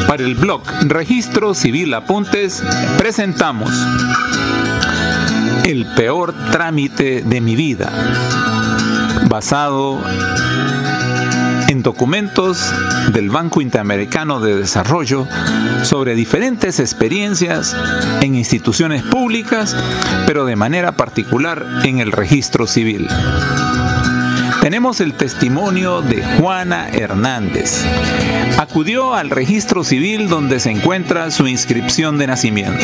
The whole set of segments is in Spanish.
Para el blog Registro Civil Apuntes presentamos El peor trámite de mi vida, basado en documentos del Banco Interamericano de Desarrollo sobre diferentes experiencias en instituciones públicas, pero de manera particular en el registro civil. Tenemos el testimonio de Juana Hernández. Acudió al registro civil donde se encuentra su inscripción de nacimiento.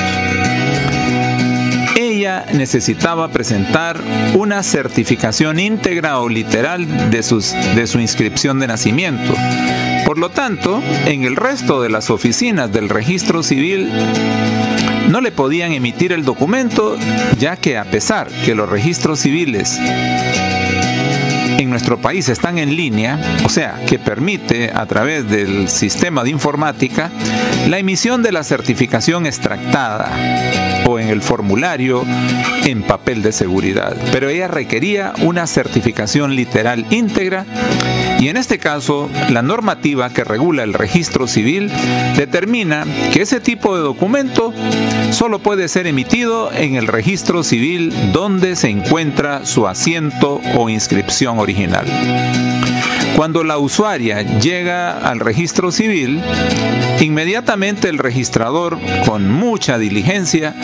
Ella necesitaba presentar una certificación íntegra o literal de su inscripción de nacimiento. Por lo tanto, en el resto de las oficinas del registro civil no le podían emitir el documento, ya que a pesar que los registros civiles en nuestro país están en línea, o sea, que permite a través del sistema de informática la emisión de la certificación extractada o en el formulario en papel de seguridad. Pero ella requería una certificación literal íntegra y en este caso la normativa que regula el registro civil determina que ese tipo de documento solo puede ser emitido en el registro civil donde se encuentra su asiento o inscripción original. Cuando la usuaria llega al registro civil, inmediatamente el registrador, con mucha diligencia,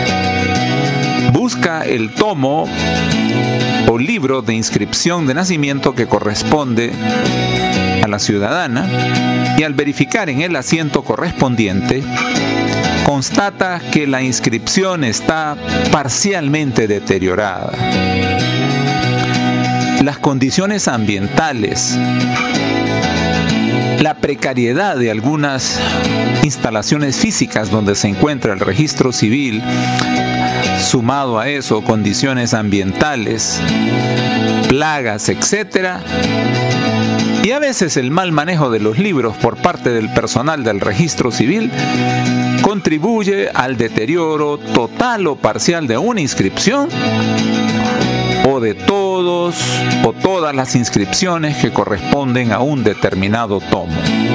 busca el tomo o libro de inscripción de nacimiento que corresponde a la ciudadana y al verificar en el asiento correspondiente, constata que la inscripción está parcialmente deteriorada. Las condiciones ambientales, la precariedad de algunas instalaciones físicas donde se encuentra el registro civil, sumado a eso condiciones ambientales, plagas, etc., y a veces el mal manejo de los libros por parte del personal del registro civil contribuye al deterioro total o parcial de una inscripción o de todos o todas las inscripciones que corresponden a un determinado tomo.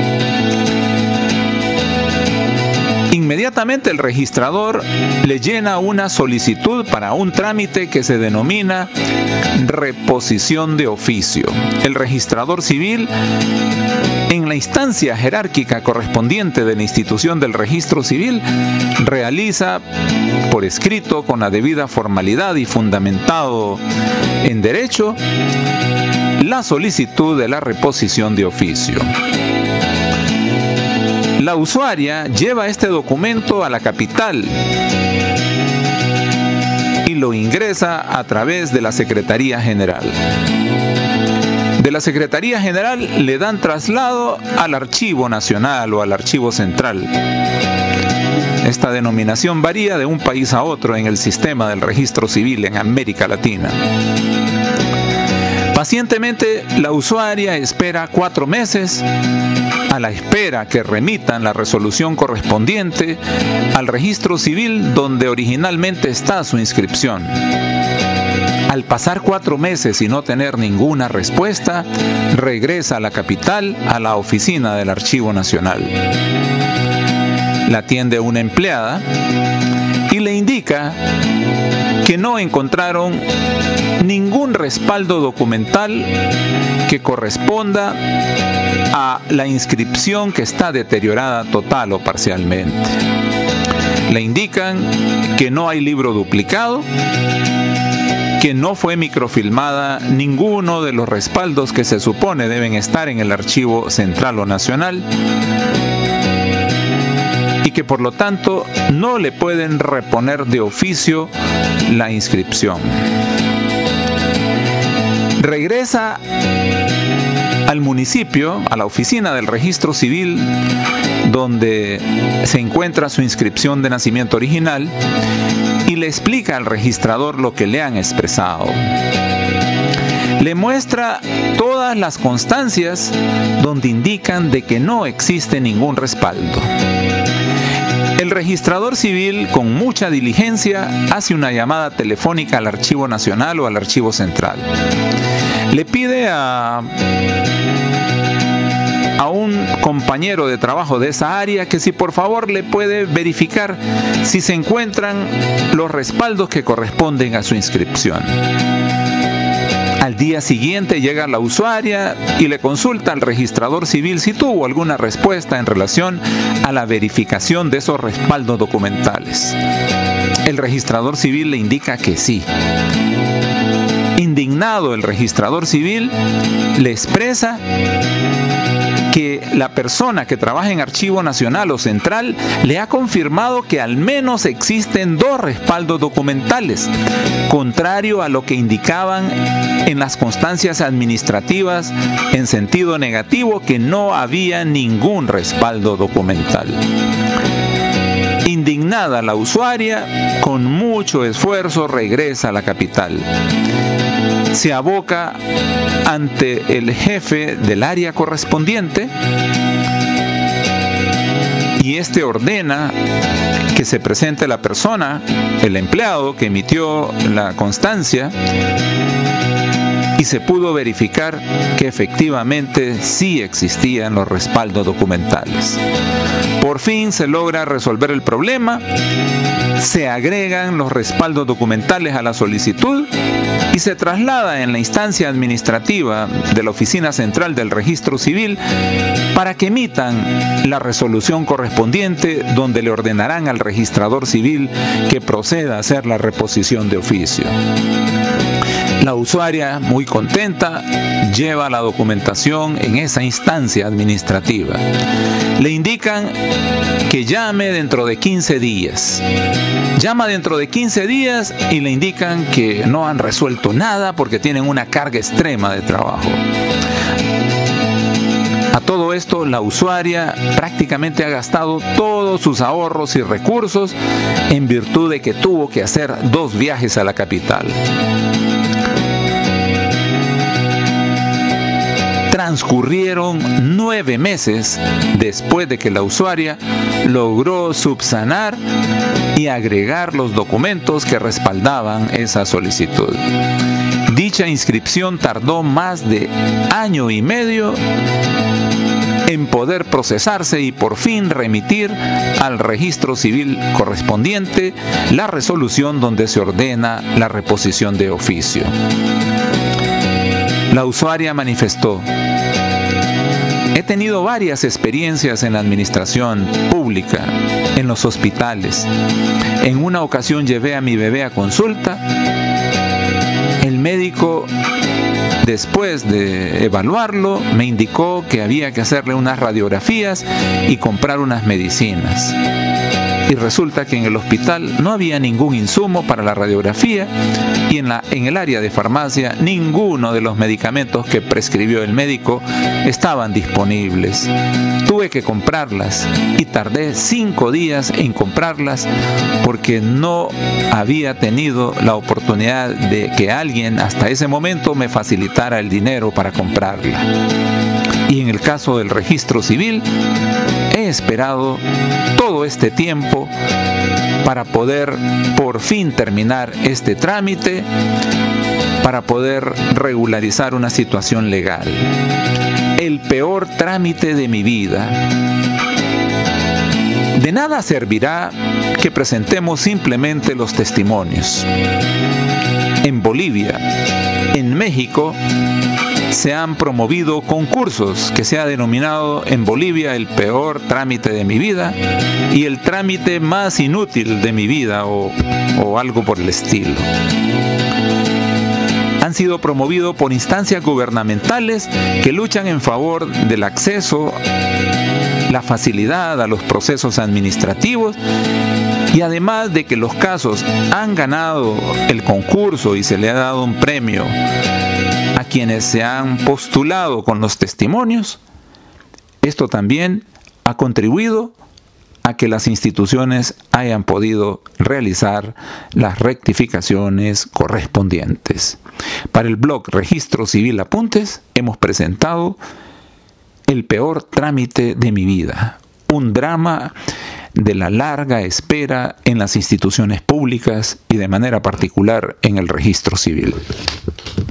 Inmediatamente el registrador le llena una solicitud para un trámite que se denomina reposición de oficio. El registrador civil, en la instancia jerárquica correspondiente de la institución del registro civil, realiza por escrito, con la debida formalidad y fundamentado en derecho, la solicitud de la reposición de oficio. La usuaria lleva este documento a la capital y lo ingresa a través de la Secretaría General. De la Secretaría General le dan traslado al Archivo Nacional o al Archivo Central. Esta denominación varía de un país a otro en el sistema del registro civil en América Latina. Pacientemente, la usuaria espera 4 meses a la espera que remitan la resolución correspondiente al registro civil donde originalmente está su inscripción. Al pasar 4 meses y no tener ninguna respuesta, regresa a la capital, a la oficina del Archivo Nacional. La atiende una empleada y le indica que no encontraron ningún respaldo documental que corresponda a la inscripción que está deteriorada total o parcialmente. Le indican que no hay libro duplicado, que no fue microfilmada ninguno de los respaldos que se supone deben estar en el Archivo Central o Nacional, y que por lo tanto no le pueden reponer de oficio la inscripción. Regresa al municipio, a la oficina del registro civil, donde se encuentra su inscripción de nacimiento original, y le explica al registrador lo que le han expresado. Le muestra todas las constancias donde indican de que no existe ningún respaldo. El registrador civil, con mucha diligencia, hace una llamada telefónica al Archivo Nacional o al Archivo Central. Le pide a a un compañero de trabajo de esa área que si por favor le puede verificar si se encuentran los respaldos que corresponden a su inscripción. Al día siguiente llega la usuaria y le consulta al registrador civil si tuvo alguna respuesta en relación a la verificación de esos respaldos documentales. El registrador civil le indica que sí. Indignado, el registrador civil le expresa que la persona que trabaja en Archivo Nacional o Central le ha confirmado que al menos existen 2 respaldos documentales, contrario a lo que indicaban en las constancias administrativas en sentido negativo, que no había ningún respaldo documental. Indignada la usuaria, con mucho esfuerzo regresa a la capital. Se aboca ante el jefe del área correspondiente y este ordena que se presente la persona, el empleado que emitió la constancia, y se pudo verificar que efectivamente sí existían los respaldos documentales. Por fin se logra resolver el problema, se agregan los respaldos documentales a la solicitud y se traslada en la instancia administrativa de la Oficina Central del Registro Civil para que emitan la resolución correspondiente, donde le ordenarán al registrador civil que proceda a hacer la reposición de oficio. La usuaria, muy contenta, lleva la documentación en esa instancia administrativa. Le indican que llame dentro de 15 días. Llama dentro de 15 días y le indican que no han resuelto nada porque tienen una carga extrema de trabajo. A todo esto, la usuaria prácticamente ha gastado todos sus ahorros y recursos en virtud de que tuvo que hacer 2 viajes a la capital. Transcurrieron 9 meses después de que la usuaria logró subsanar y agregar los documentos que respaldaban esa solicitud. Dicha inscripción tardó más de 1 año y medio en poder procesarse y por fin remitir al registro civil correspondiente la resolución donde se ordena la reposición de oficio. La usuaria manifestó: he tenido varias experiencias en la administración pública, en los hospitales. En una ocasión llevé a mi bebé a consulta. El médico, después de evaluarlo, me indicó que había que hacerle unas radiografías y comprar unas medicinas. Y resulta que en el hospital no había ningún insumo para la radiografía y en el área de farmacia ninguno de los medicamentos que prescribió el médico estaban disponibles. Tuve que comprarlas y tardé 5 días en comprarlas porque no había tenido la oportunidad de que alguien hasta ese momento me facilitara el dinero para comprarla. Y en el caso del registro civil, he esperado todo este tiempo para poder por fin terminar este trámite, para poder regularizar una situación legal. El peor trámite de mi vida. De nada servirá que presentemos simplemente los testimonios. En Bolivia, en México, se han promovido concursos que se ha denominado en Bolivia el peor trámite de mi vida y el trámite más inútil de mi vida o algo por el estilo. Han sido promovidos por instancias gubernamentales que luchan en favor del acceso, la facilidad a los procesos administrativos y además de que los casos han ganado el concurso y se le ha dado un premio a quienes se han postulado con los testimonios. Esto también ha contribuido a que las instituciones hayan podido realizar las rectificaciones correspondientes. Para el blog Registro Civil Apuntes hemos presentado el peor trámite de mi vida, un drama de la larga espera en las instituciones públicas y de manera particular en el registro civil.